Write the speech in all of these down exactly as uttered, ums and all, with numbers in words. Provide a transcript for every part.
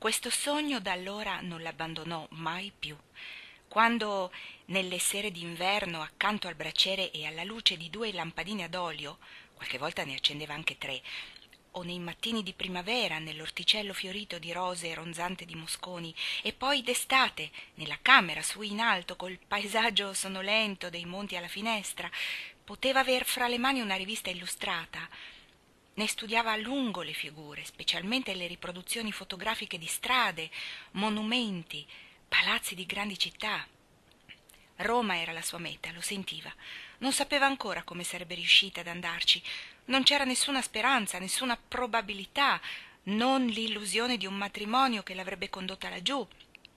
Questo sogno da allora non l'abbandonò mai più. Quando nelle sere d'inverno, accanto al braciere e alla luce di due lampadine ad olio, qualche volta ne accendeva anche tre, o nei mattini di primavera nell'orticello fiorito di rose e ronzante di mosconi, e poi d'estate nella camera su in alto col paesaggio sonolento dei monti alla finestra, poteva aver fra le mani una rivista illustrata. Ne studiava a lungo le figure, specialmente le riproduzioni fotografiche di strade, monumenti, palazzi di grandi città. Roma era la sua meta, lo sentiva. Non sapeva ancora come sarebbe riuscita ad andarci. Non c'era nessuna speranza, nessuna probabilità, non l'illusione di un matrimonio che l'avrebbe condotta laggiù.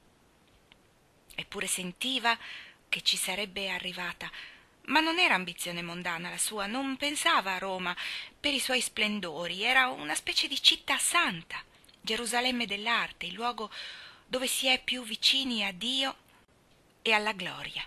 Eppure sentiva che ci sarebbe arrivata. Ma non era ambizione mondana la sua, non pensava a Roma per i suoi splendori, era una specie di città santa, Gerusalemme dell'arte, il luogo dove si è più vicini a Dio e alla gloria.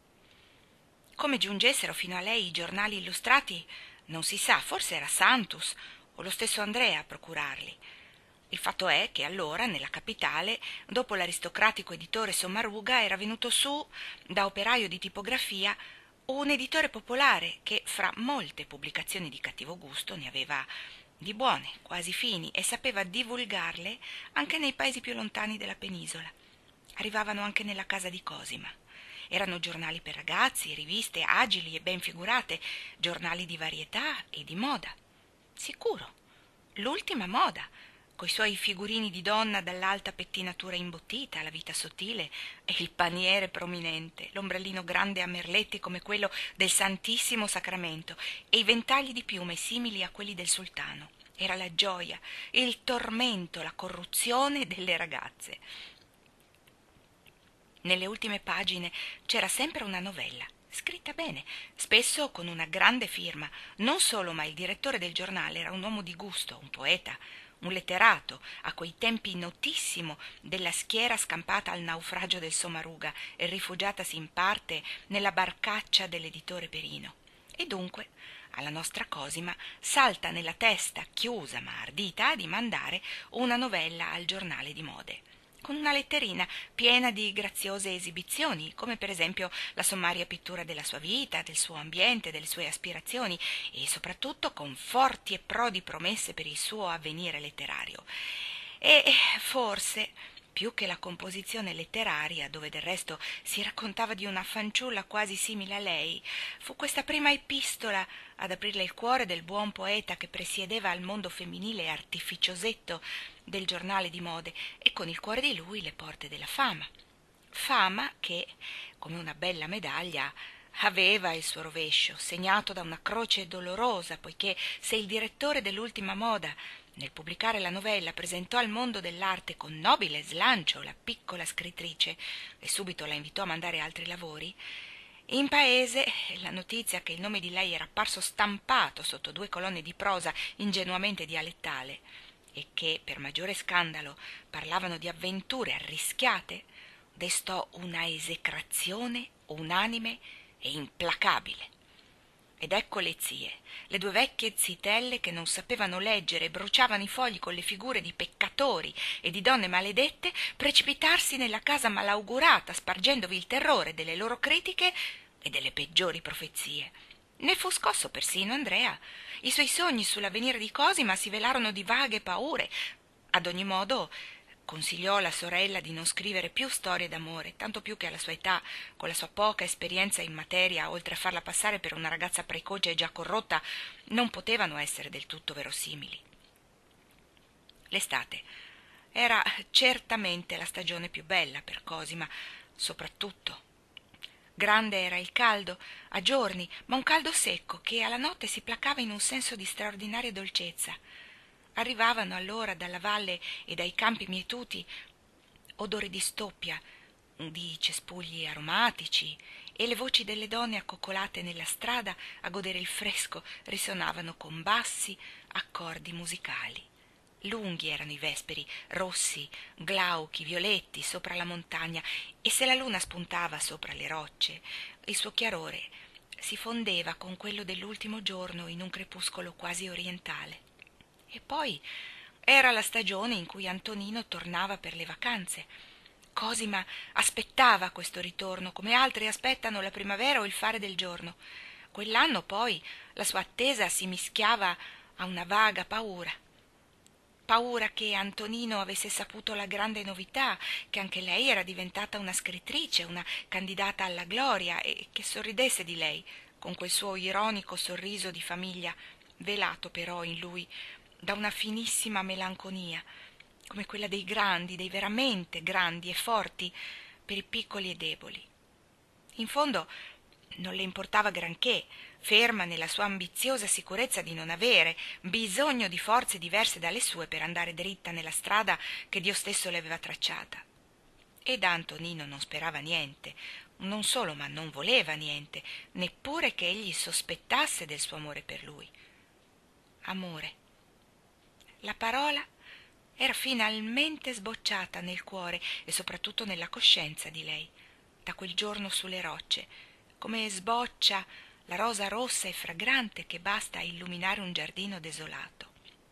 Come giungessero fino a lei i giornali illustrati non si sa, forse era Santus o lo stesso Andrea a procurarli. Il fatto è che allora, nella capitale, dopo l'aristocratico editore Sommaruga, era venuto su, da operaio di tipografia, un editore popolare che, fra molte pubblicazioni di cattivo gusto, ne aveva di buone, quasi fini, e sapeva divulgarle anche nei paesi più lontani della penisola. Arrivavano anche nella casa di Cosima. Erano giornali per ragazzi, riviste agili e ben figurate, giornali di varietà e di moda. Sicuro, l'ultima moda, coi suoi figurini di donna dall'alta pettinatura imbottita, la vita sottile e il paniere prominente, l'ombrellino grande a merletti come quello del Santissimo Sacramento e i ventagli di piume simili a quelli del sultano. Era la gioia, il tormento, la corruzione delle ragazze. Nelle ultime pagine c'era sempre una novella, scritta bene, spesso con una grande firma. Non solo, ma il direttore del giornale era un uomo di gusto, un poeta, un letterato, a quei tempi notissimo della schiera scampata al naufragio del Sommaruga e rifugiatasi in parte nella barcaccia dell'editore Perino. E dunque alla nostra Cosima salta nella testa, chiusa ma ardita, di mandare una novella al giornale di mode, con una letterina piena di graziose esibizioni, come per esempio la sommaria pittura della sua vita, del suo ambiente, delle sue aspirazioni, e soprattutto con forti e prodi promesse per il suo avvenire letterario. E forse, più che la composizione letteraria, dove del resto si raccontava di una fanciulla quasi simile a lei, fu questa prima epistola ad aprirle il cuore del buon poeta che presiedeva al mondo femminile artificiosetto del giornale di mode, e con il cuore di lui le porte della fama. Fama che, come una bella medaglia, aveva il suo rovescio, segnato da una croce dolorosa, poiché se il direttore dell'ultima moda, nel pubblicare la novella, presentò al mondo dell'arte con nobile slancio la piccola scrittrice e subito la invitò a mandare altri lavori, in paese la notizia che il nome di lei era apparso stampato sotto due colonne di prosa ingenuamente dialettale e che, per maggiore scandalo, parlavano di avventure arrischiate, destò una esecrazione unanime e implacabile. Ed ecco le zie, le due vecchie zitelle che non sapevano leggere e bruciavano i fogli con le figure di peccatori e di donne maledette, precipitarsi nella casa malaugurata, spargendovi il terrore delle loro critiche e delle peggiori profezie. Ne fu scosso persino Andrea. I suoi sogni sull'avvenire di Cosima si velarono di vaghe paure. Ad ogni modo consigliò alla sorella di non scrivere più storie d'amore, tanto più che alla sua età, con la sua poca esperienza in materia, oltre a farla passare per una ragazza precoce e già corrotta, non potevano essere del tutto verosimili. L'estate era certamente la stagione più bella per Cosima, soprattutto. Grande era il caldo, a giorni, ma un caldo secco che alla notte si placava in un senso di straordinaria dolcezza. Arrivavano allora dalla valle e dai campi mietuti odori di stoppia, di cespugli aromatici, e le voci delle donne accoccolate nella strada a godere il fresco risonavano con bassi accordi musicali. Lunghi erano i vesperi, rossi, glauchi, violetti sopra la montagna, e se la luna spuntava sopra le rocce, il suo chiarore si fondeva con quello dell'ultimo giorno in un crepuscolo quasi orientale. E poi, Era la stagione in cui Antonino tornava per le vacanze. Cosima aspettava questo ritorno, come altri aspettano la primavera o il fare del giorno. Quell'anno poi la sua attesa si mischiava a una vaga paura. Paura che Antonino avesse saputo la grande novità, che anche lei era diventata una scrittrice, una candidata alla gloria, e che sorridesse di lei, con quel suo ironico sorriso di famiglia, velato però in lui da una finissima melanconia, come quella dei grandi, dei veramente grandi e forti, per i piccoli e deboli. In fondo non le importava granché, ferma nella sua ambiziosa sicurezza di non avere bisogno di forze diverse dalle sue per andare dritta nella strada che Dio stesso le aveva tracciata. E da Antonino non sperava niente, non solo, ma non voleva niente, neppure che egli sospettasse del suo amore per lui. Amore. La parola era finalmente sbocciata nel cuore e soprattutto nella coscienza di lei, da quel giorno sulle rocce, come sboccia la rosa rossa e fragrante che basta a illuminare un giardino desolato.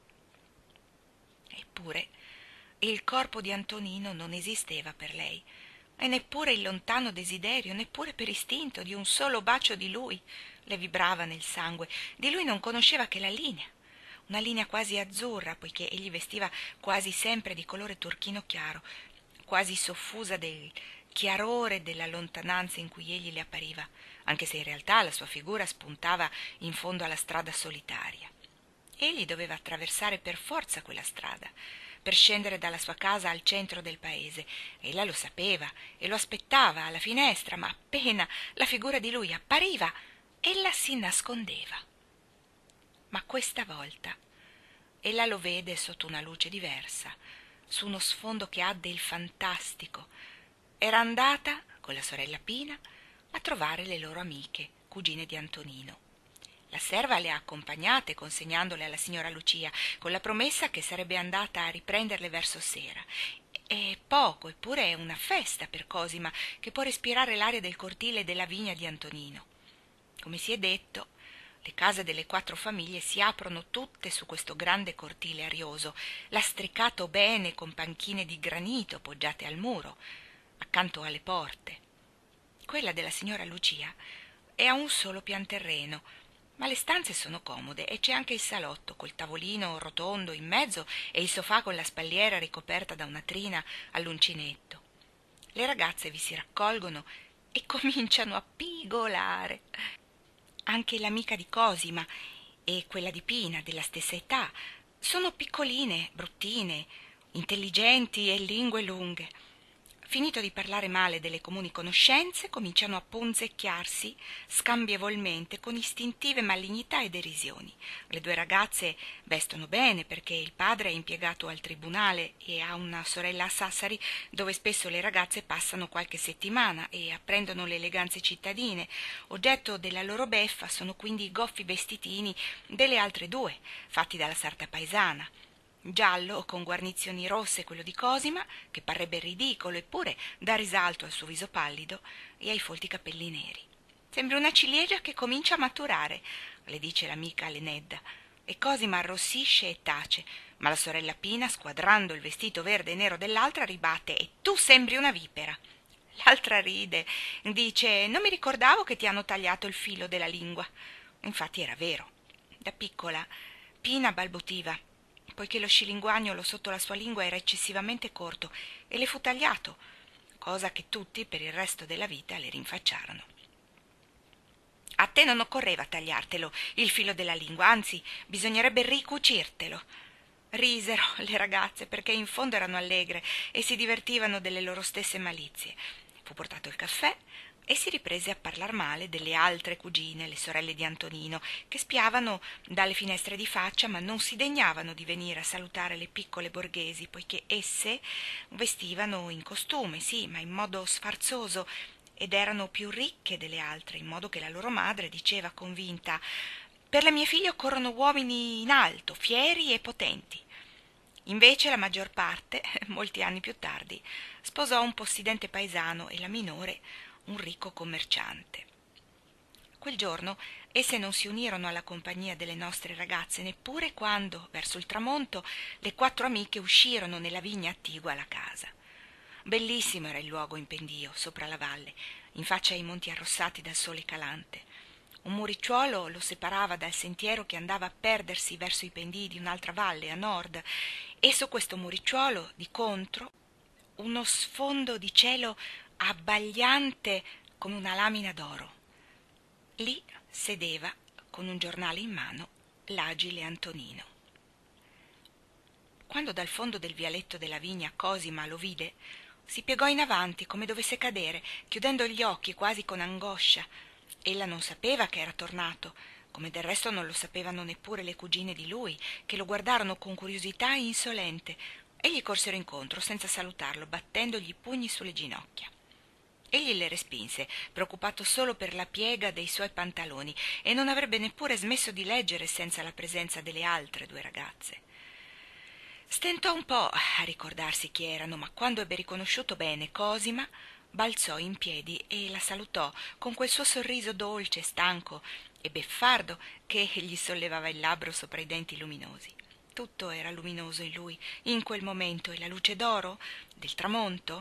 Eppure il corpo di Antonino non esisteva per lei, e neppure il lontano desiderio, neppure per istinto di un solo bacio di lui le vibrava nel sangue. Di lui non conosceva che la linea, una linea quasi azzurra, poiché egli vestiva quasi sempre di colore turchino chiaro, quasi soffusa del chiarore della lontananza in cui egli le appariva, anche se in realtà la sua figura spuntava in fondo alla strada solitaria. Egli doveva attraversare per forza quella strada, per scendere dalla sua casa al centro del paese. Ella lo sapeva e lo aspettava alla finestra, ma appena la figura di lui appariva, ella si nascondeva. Ma questa volta ella lo vede sotto una luce diversa, su uno sfondo che ha del fantastico. Era andata, con la sorella Pina, a trovare le loro amiche, cugine di Antonino. La serva le ha accompagnate consegnandole alla signora Lucia, con la promessa che sarebbe andata a riprenderle verso sera. È poco, eppure è una festa per Cosima, che può respirare l'aria del cortile e della vigna di Antonino. Come si è detto, le case delle quattro famiglie si aprono tutte su questo grande cortile arioso, lastricato bene con panchine di granito poggiate al muro, accanto alle porte. Quella della signora Lucia è a un solo pianterreno, ma le stanze sono comode e c'è anche il salotto col tavolino rotondo in mezzo e il sofà con la spalliera ricoperta da una trina all'uncinetto. Le ragazze vi si raccolgono e cominciano a pigolare. Anche l'amica di Cosima e quella di Pina, della stessa età, sono piccoline, bruttine, intelligenti e lingue lunghe. Finito di parlare male delle comuni conoscenze, cominciano a ponzecchiarsi scambievolmente con istintive malignità e derisioni. Le due ragazze vestono bene perché il padre è impiegato al tribunale e ha una sorella a Sassari dove spesso le ragazze passano qualche settimana e apprendono le eleganze cittadine. Oggetto della loro beffa sono quindi i goffi vestitini delle altre due, fatti dalla sarta paesana. Giallo con guarnizioni rosse quello di Cosima, che parrebbe ridicolo eppure dà risalto al suo viso pallido e ai folti capelli neri. Sembra una ciliegia che comincia a maturare, le dice l'amica Lenedda, e Cosima arrossisce e tace, ma la sorella Pina, squadrando il vestito verde e nero dell'altra, ribatte: e tu sembri una vipera. L'altra ride, dice: non mi ricordavo che ti hanno tagliato il filo della lingua. Infatti era vero. Da piccola Pina balbuttiva, poiché lo scilinguagnolo sotto la sua lingua era eccessivamente corto e le fu tagliato, cosa che tutti per il resto della vita le rinfacciarono. A te non occorreva tagliartelo il filo della lingua, anzi bisognerebbe ricucirtelo. Risero le ragazze perché in fondo erano allegre e si divertivano delle loro stesse malizie. Fu portato il caffè e si riprese a parlar male delle altre cugine, le sorelle di Antonino, che spiavano dalle finestre di faccia ma non si degnavano di venire a salutare le piccole borghesi, poiché esse vestivano in costume, sì, ma in modo sfarzoso, ed erano più ricche delle altre, in modo che la loro madre diceva convinta: per le mie figlie occorrono uomini in alto, fieri e potenti. Invece la maggior parte, molti anni più tardi, sposò un possidente paesano e la minore un ricco commerciante. Quel giorno esse non si unirono alla compagnia delle nostre ragazze neppure quando, verso il tramonto, le quattro amiche uscirono nella vigna attigua alla casa. Bellissimo era il luogo in pendio, sopra la valle, in faccia ai monti arrossati dal sole calante. Un muricciuolo lo separava dal sentiero che andava a perdersi verso i pendii di un'altra valle a nord, e su questo muricciuolo, di contro, uno sfondo di cielo abbagliante come una lamina d'oro. Lì sedeva, con un giornale in mano, l'agile Antonino. Quando dal fondo del vialetto della vigna Cosima lo vide, si piegò in avanti come dovesse cadere, chiudendo gli occhi quasi con angoscia. Ella non sapeva che era tornato, come del resto non lo sapevano neppure le cugine di lui, che lo guardarono con curiosità insolente e gli corsero incontro senza salutarlo, battendogli i pugni sulle ginocchia. Egli le respinse, preoccupato solo per la piega dei suoi pantaloni, e non avrebbe neppure smesso di leggere senza la presenza delle altre due ragazze. Stentò un po' a ricordarsi chi erano, ma quando ebbe riconosciuto bene Cosima, balzò in piedi e la salutò con quel suo sorriso dolce, stanco e beffardo che gli sollevava il labbro sopra i denti luminosi. Tutto era luminoso in lui in quel momento, e la luce d'oro del tramonto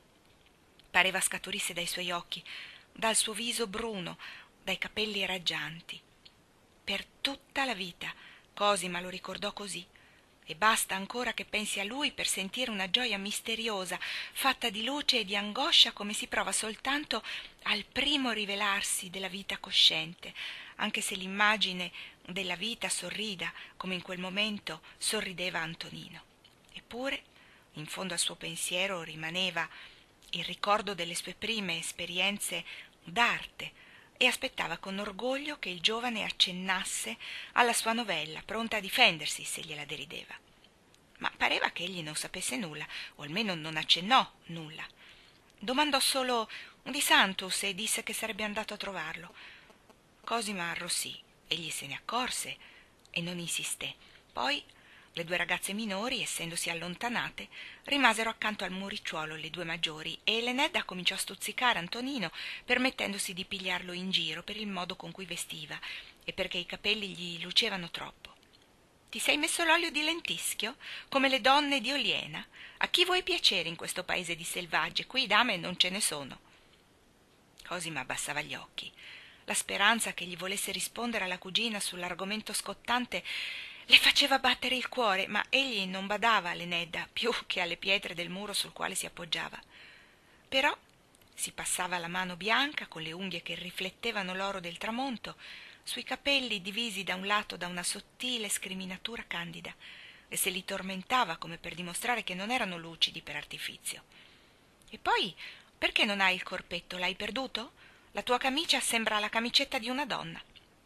pareva scaturisse dai suoi occhi, dal suo viso bruno, dai capelli raggianti. Per tutta la vita Cosima lo ricordò così, e basta ancora che pensi a lui per sentire una gioia misteriosa, fatta di luce e di angoscia, come si prova soltanto al primo rivelarsi della vita cosciente, anche se l'immagine della vita sorrida, come in quel momento sorrideva Antonino. Eppure, in fondo al suo pensiero rimaneva il ricordo delle sue prime esperienze d'arte, e aspettava con orgoglio che il giovane accennasse alla sua novella, pronta a difendersi se gliela derideva. Ma pareva che egli non sapesse nulla, o almeno non accennò nulla. Domandò solo di Santus e disse che sarebbe andato a trovarlo. Cosima arrossì, egli se ne accorse e non insisté. Poi le due ragazze minori, essendosi allontanate, rimasero accanto al muricciuolo le due maggiori, e Elenedda cominciò a stuzzicare Antonino, permettendosi di pigliarlo in giro per il modo con cui vestiva e perché i capelli gli lucevano troppo. «Ti sei messo l'olio di lentischio, come le donne di Oliena? A chi vuoi piacere in questo paese di selvagge? Qui dame non ce ne sono». Cosima abbassava gli occhi. La speranza che gli volesse rispondere alla cugina sull'argomento scottante le faceva battere il cuore, ma egli non badava alle Nedda più che alle pietre del muro sul quale si appoggiava. Però si passava la mano bianca, con le unghie che riflettevano l'oro del tramonto, sui capelli divisi da un lato da una sottile scriminatura candida, e se li tormentava come per dimostrare che non erano lucidi per artifizio. «E poi, perché non hai il corpetto? L'hai perduto? La tua camicia sembra la camicetta di una donna».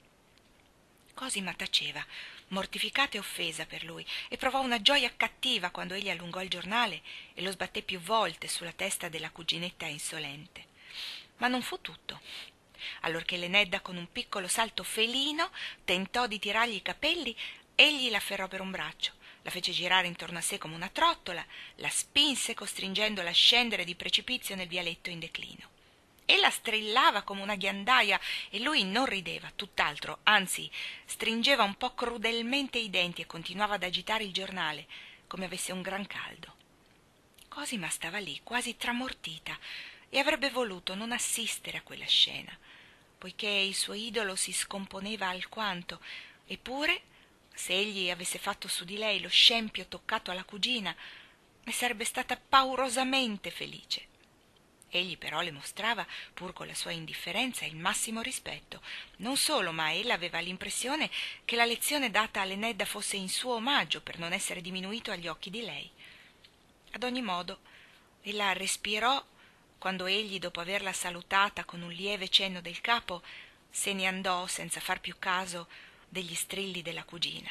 Cosima taceva, mortificata e offesa per lui, e provò una gioia cattiva quando egli allungò il giornale e lo sbatté più volte sulla testa della cuginetta insolente. Ma non fu tutto. Allorché Lenedda, con un piccolo salto felino, tentò di tirargli i capelli, egli l'afferrò per un braccio, la fece girare intorno a sé come una trottola, la spinse costringendola a scendere di precipizio nel vialetto in declino. Ella strillava come una ghiandaia e lui non rideva, tutt'altro, anzi stringeva un po' crudelmente i denti e continuava ad agitare il giornale come avesse un gran caldo. Cosima stava lì, quasi tramortita, e avrebbe voluto non assistere a quella scena, poiché il suo idolo si scomponeva alquanto. Eppure, se egli avesse fatto su di lei lo scempio toccato alla cugina, ne sarebbe stata paurosamente felice. Egli però le mostrava, pur con la sua indifferenza, il massimo rispetto. Non solo, ma ella aveva l'impressione che la lezione data a Lenedda fosse in suo omaggio, per non essere diminuito agli occhi di lei. Ad ogni modo, ella respirò quando egli, dopo averla salutata con un lieve cenno del capo, se ne andò senza far più caso degli strilli della cugina.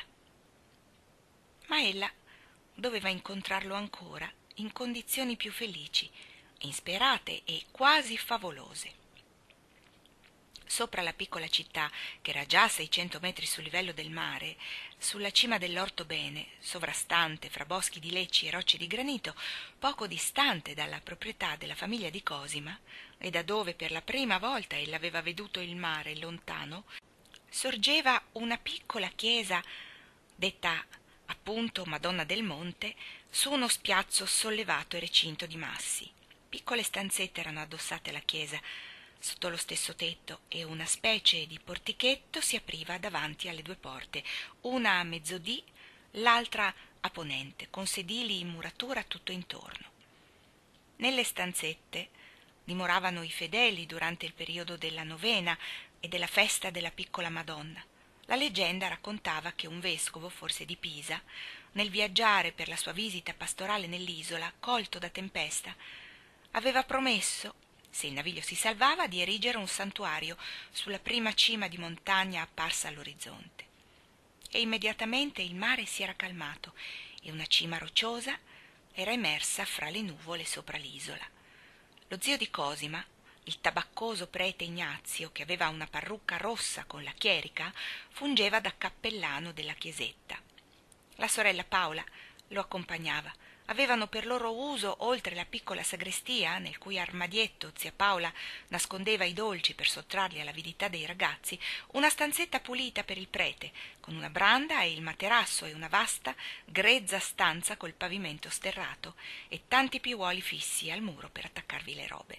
Ma ella doveva incontrarlo ancora in condizioni più felici, insperate e quasi favolose. Sopra la piccola città, che era già a seicento metri sul livello del mare, sulla cima dell'Orthobene, sovrastante fra boschi di lecci e rocce di granito, poco distante dalla proprietà della famiglia di Cosima, e da dove per la prima volta ella aveva veduto il mare lontano, sorgeva una piccola chiesa, detta appunto Madonna del Monte, su uno spiazzo sollevato e recinto di massi. Piccole stanzette erano addossate alla chiesa, sotto lo stesso tetto, e una specie di portichetto si apriva davanti alle due porte, una a mezzodì, l'altra a ponente, con sedili in muratura tutto intorno. Nelle stanzette dimoravano i fedeli durante il periodo della novena e della festa della piccola Madonna. La leggenda raccontava che un vescovo, forse di Pisa, nel viaggiare per la sua visita pastorale nell'isola, colto da tempesta, aveva promesso, se il naviglio si salvava, di erigere un santuario sulla prima cima di montagna apparsa all'orizzonte. E immediatamente il mare si era calmato e una cima rocciosa era emersa fra le nuvole sopra l'isola. Lo zio di Cosima, il tabaccoso prete Ignazio, che aveva una parrucca rossa con la chierica, fungeva da cappellano della chiesetta. La sorella Paola lo accompagnava. Avevano per loro uso, oltre la piccola sagrestia, nel cui armadietto zia Paola nascondeva i dolci per sottrarli all'avidità dei ragazzi, una stanzetta pulita per il prete, con una branda e il materasso, e una vasta, grezza stanza col pavimento sterrato e tanti piuoli fissi al muro per attaccarvi le robe.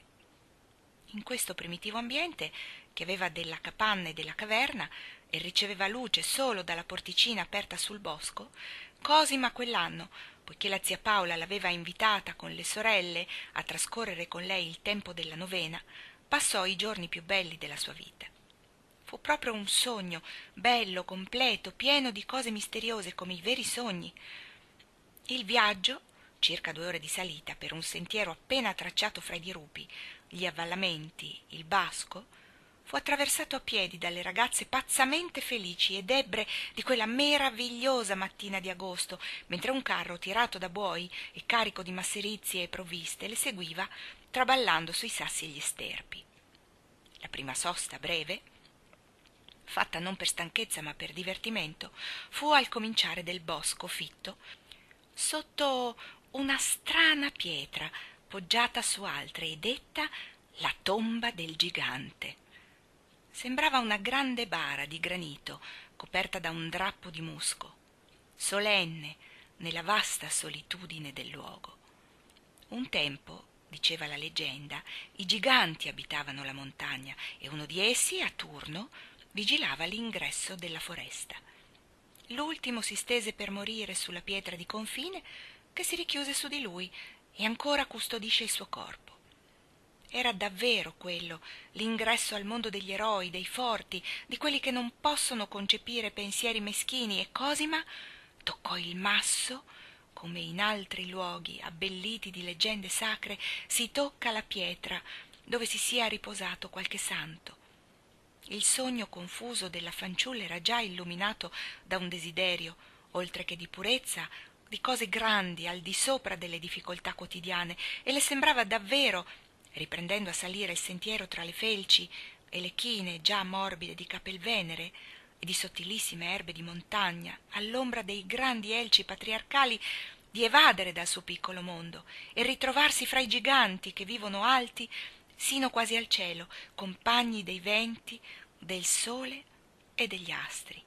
In questo primitivo ambiente, che aveva della capanna e della caverna e riceveva luce solo dalla porticina aperta sul bosco, Cosima quell'anno, poiché la zia Paola l'aveva invitata con le sorelle a trascorrere con lei il tempo della novena, passò i giorni più belli della sua vita. Fu proprio un sogno, bello, completo, pieno di cose misteriose come i veri sogni. Il viaggio, circa due ore di salita per un sentiero appena tracciato fra i dirupi, gli avvallamenti, il basco, fu attraversato a piedi dalle ragazze pazzamente felici ed ebbre di quella meravigliosa mattina di agosto, mentre un carro tirato da buoi e carico di masserizie e provviste le seguiva, traballando sui sassi e gli sterpi. La prima sosta, breve, fatta non per stanchezza ma per divertimento, fu al cominciare del bosco fitto, sotto una strana pietra poggiata su altre e detta la tomba del gigante. Sembrava una grande bara di granito coperta da un drappo di musco, solenne nella vasta solitudine del luogo. Un tempo, diceva la leggenda, i giganti abitavano la montagna e uno di essi, a turno, vigilava l'ingresso della foresta. L'ultimo si stese per morire sulla pietra di confine, che si richiuse su di lui e ancora custodisce il suo corpo. Era davvero quello l'ingresso al mondo degli eroi, dei forti, di quelli che non possono concepire pensieri meschini, e Cosima toccò il masso come in altri luoghi abbelliti di leggende sacre si tocca la pietra dove si sia riposato qualche santo. Il sogno confuso della fanciulla era già illuminato da un desiderio, oltre che di purezza, di cose grandi al di sopra delle difficoltà quotidiane, e le sembrava davvero, riprendendo a salire il sentiero tra le felci e le chine già morbide di capelvenere e di sottilissime erbe di montagna, all'ombra dei grandi elci patriarcali, di evadere dal suo piccolo mondo e ritrovarsi fra i giganti che vivono alti sino quasi al cielo, compagni dei venti, del sole e degli astri.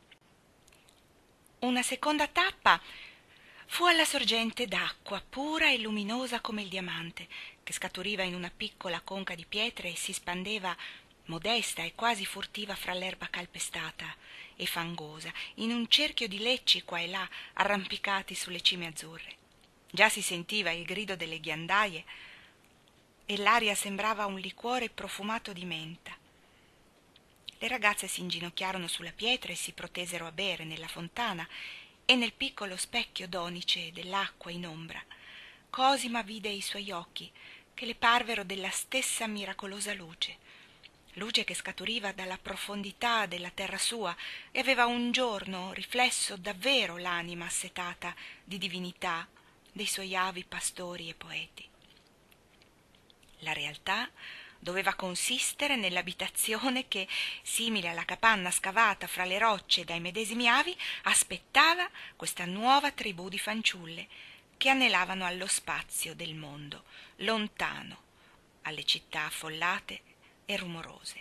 Una seconda tappa fu alla sorgente d'acqua pura e luminosa come il diamante, che scaturiva in una piccola conca di pietre e si spandeva modesta e quasi furtiva fra l'erba calpestata e fangosa, in un cerchio di lecci qua e là arrampicati sulle cime azzurre. Già si sentiva il grido delle ghiandaie e l'aria sembrava un liquore profumato di menta. Le ragazze si inginocchiarono sulla pietra e si protesero a bere nella fontana e nel piccolo specchio d'onice dell'acqua in ombra. Cosima vide i suoi occhi, che le parvero della stessa miracolosa luce, luce che scaturiva dalla profondità della terra sua e aveva un giorno riflesso davvero l'anima assetata di divinità dei suoi avi pastori e poeti. La realtà doveva consistere nell'abitazione che, simile alla capanna scavata fra le rocce dai medesimi avi, aspettava questa nuova tribù di fanciulle che anelavano allo spazio del mondo, lontano, alle città affollate e rumorose.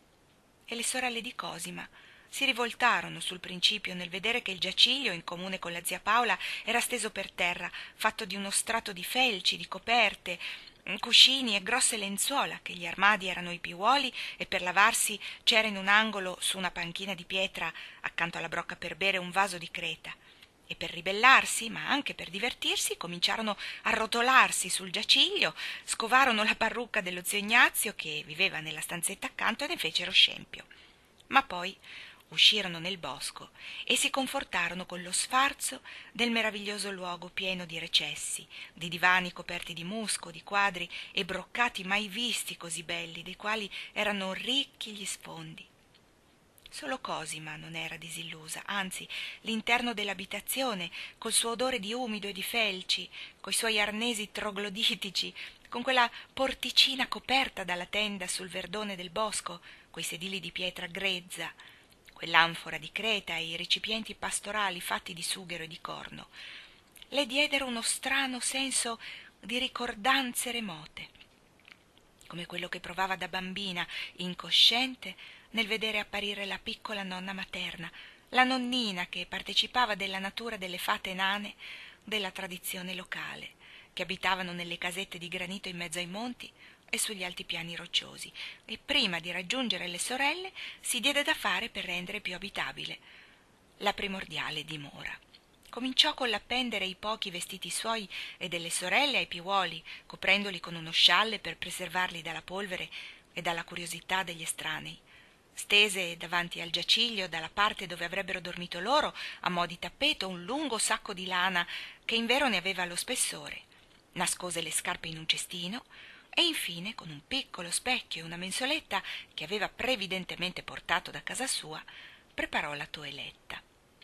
E le sorelle di Cosima si rivoltarono sul principio nel vedere che il giaciglio, in comune con la zia Paola, era steso per terra, fatto di uno strato di felci, di coperte, cuscini e grosse lenzuola, che gli armadi erano i piuoli e per lavarsi c'era in un angolo, su una panchina di pietra, accanto alla brocca per bere, un vaso di creta. E per ribellarsi, ma anche per divertirsi, cominciarono a rotolarsi sul giaciglio, scovarono la parrucca dello zio Ignazio, che viveva nella stanzetta accanto, e ne fecero scempio. Ma poi uscirono nel bosco e si confortarono con lo sfarzo del meraviglioso luogo pieno di recessi, di divani coperti di musco, di quadri e broccati mai visti così belli, dei quali erano ricchi gli sfondi. Solo Cosima non era disillusa, anzi, l'interno dell'abitazione, col suo odore di umido e di felci, coi suoi arnesi trogloditici, con quella porticina coperta dalla tenda sul verdone del bosco, quei sedili di pietra grezza, quell'anfora di creta e i recipienti pastorali fatti di sughero e di corno, le diedero uno strano senso di ricordanze remote, come quello che provava da bambina, incosciente, nel vedere apparire la piccola nonna materna, la nonnina che partecipava della natura delle fate nane della tradizione locale, che abitavano nelle casette di granito in mezzo ai monti e sugli altipiani rocciosi, e prima di raggiungere le sorelle si diede da fare per rendere più abitabile la primordiale dimora. Cominciò con l'appendere i pochi vestiti suoi e delle sorelle ai piuoli, coprendoli con uno scialle per preservarli dalla polvere e dalla curiosità degli estranei. Stese davanti al giaciglio, dalla parte dove avrebbero dormito loro, a mo' di tappeto, un lungo sacco di lana che invero ne aveva lo spessore. Nascose le scarpe in un cestino e infine, con un piccolo specchio e una mensoletta che aveva previdentemente portato da casa sua, preparò la toeletta.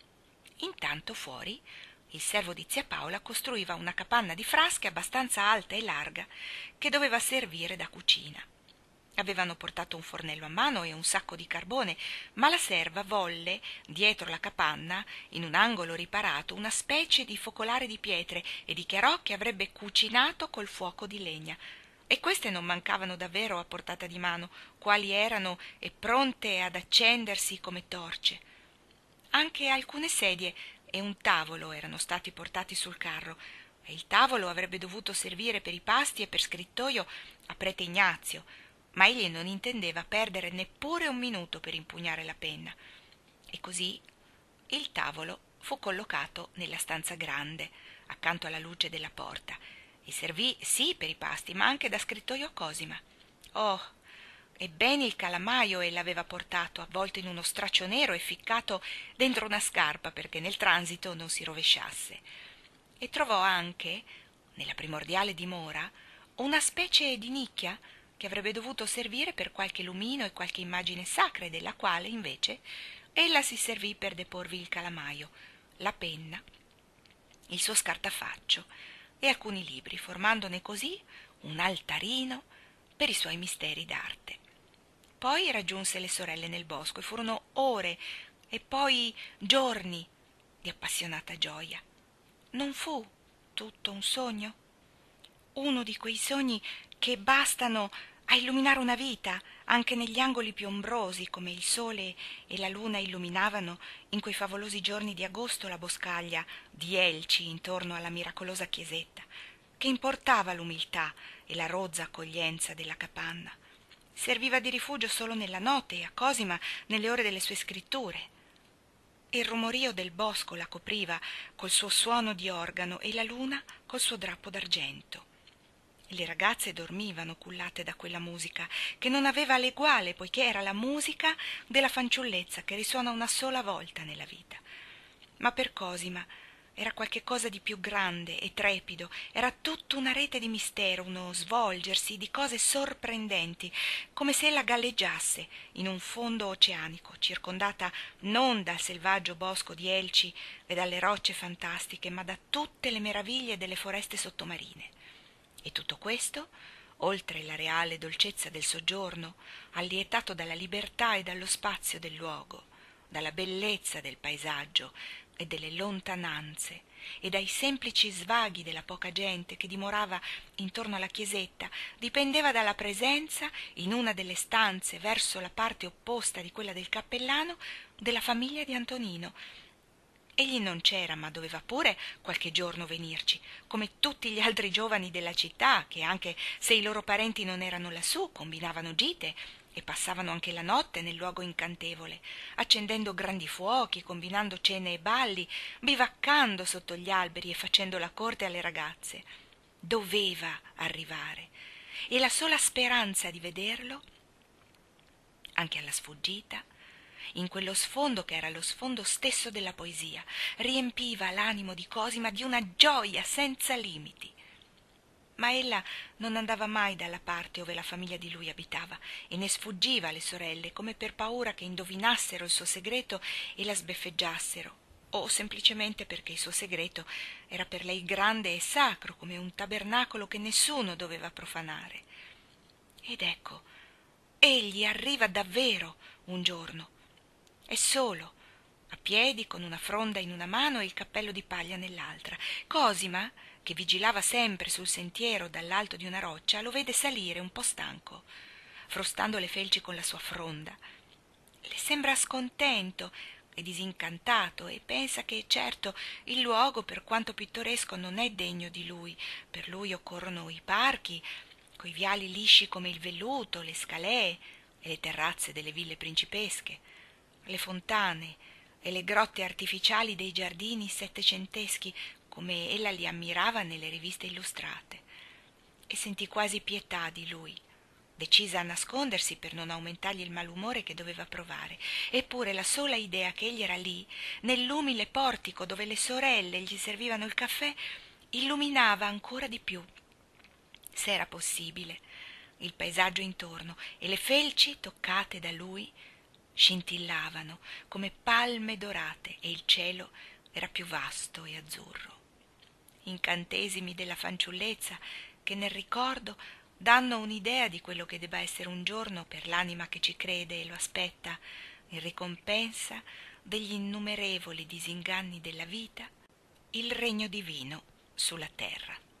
Intanto fuori il servo di zia Paola costruiva una capanna di frasche abbastanza alta e larga che doveva servire da cucina. Avevano portato un fornello a mano e un sacco di carbone, ma la serva volle, dietro la capanna, in un angolo riparato, una specie di focolare di pietre e dichiarò che avrebbe cucinato col fuoco di legna. E queste non mancavano davvero a portata di mano, quali erano e pronte ad accendersi come torce. Anche alcune sedie e un tavolo erano stati portati sul carro, e il tavolo avrebbe dovuto servire per i pasti e per scrittoio a prete Ignazio, ma egli non intendeva perdere neppure un minuto per impugnare la penna. E così il tavolo fu collocato nella stanza grande, accanto alla luce della porta, e servì sì per i pasti, ma anche da scrittoio a Cosima. Oh, ebbene il calamaio ella aveva portato, avvolto in uno straccio nero e ficcato dentro una scarpa perché nel transito non si rovesciasse. E trovò anche, nella primordiale dimora, una specie di nicchia che avrebbe dovuto servire per qualche lumino e qualche immagine sacra, della quale, invece, ella si servì per deporvi il calamaio, la penna, il suo scartafaccio e alcuni libri, formandone così un altarino per i suoi misteri d'arte. Poi raggiunse le sorelle nel bosco e furono ore e poi giorni di appassionata gioia. Non fu tutto un sogno? Uno di quei sogni che bastano a illuminare una vita, anche negli angoli più ombrosi, come il sole e la luna illuminavano in quei favolosi giorni di agosto la boscaglia di Elci intorno alla miracolosa chiesetta, che importava l'umiltà e la rozza accoglienza della capanna. Serviva di rifugio solo nella notte e a Cosima nelle ore delle sue scritture. Il rumorio del bosco la copriva col suo suono di organo e la luna col suo drappo d'argento. Le ragazze dormivano cullate da quella musica che non aveva l'eguale, poiché era la musica della fanciullezza che risuona una sola volta nella vita. Ma per Cosima era qualche cosa di più grande e trepido, era tutta una rete di mistero, uno svolgersi di cose sorprendenti, come se ella galleggiasse in un fondo oceanico, circondata non dal selvaggio bosco di Elci e dalle rocce fantastiche, ma da tutte le meraviglie delle foreste sottomarine. E tutto questo oltre la reale dolcezza del soggiorno, allietato dalla libertà e dallo spazio del luogo, dalla bellezza del paesaggio e delle lontananze, e dai semplici svaghi della poca gente che dimorava intorno alla chiesetta, dipendeva dalla presenza, in una delle stanze verso la parte opposta di quella del cappellano, della famiglia di Antonino. Egli non c'era, ma doveva pure qualche giorno venirci, come tutti gli altri giovani della città, che anche se i loro parenti non erano lassù, combinavano gite e passavano anche la notte nel luogo incantevole, accendendo grandi fuochi, combinando cene e balli, bivaccando sotto gli alberi e facendo la corte alle ragazze. Doveva arrivare, e la sola speranza di vederlo, anche alla sfuggita, in quello sfondo che era lo sfondo stesso della poesia, riempiva l'animo di Cosima di una gioia senza limiti. Ma ella non andava mai dalla parte ove la famiglia di lui abitava e ne sfuggiva alle sorelle come per paura che indovinassero il suo segreto e la sbeffeggiassero, o semplicemente perché il suo segreto era per lei grande e sacro come un tabernacolo che nessuno doveva profanare. Ed ecco, egli arriva davvero un giorno, è solo, a piedi, con una fronda in una mano e il cappello di paglia nell'altra. Cosima, che vigilava sempre sul sentiero dall'alto di una roccia, lo vede salire un po' stanco, frustando le felci con la sua fronda. Le sembra scontento e disincantato e pensa che, certo, il luogo, per quanto pittoresco, non è degno di lui. Per lui occorrono i parchi, coi viali lisci come il velluto, le scalee e le terrazze delle ville principesche, le fontane e le grotte artificiali dei giardini settecenteschi, come ella li ammirava nelle riviste illustrate, e sentì quasi pietà di lui, decisa a nascondersi per non aumentargli il malumore che doveva provare. Eppure la sola idea che egli era lì, nell'umile portico dove le sorelle gli servivano il caffè, illuminava ancora di più, se era possibile, il paesaggio intorno, e le felci toccate da lui scintillavano come palme dorate e il cielo era più vasto e azzurro. Incantesimi della fanciullezza che nel ricordo danno un'idea di quello che debba essere un giorno per l'anima che ci crede e lo aspetta, in ricompensa degli innumerevoli disinganni della vita, il regno divino sulla terra.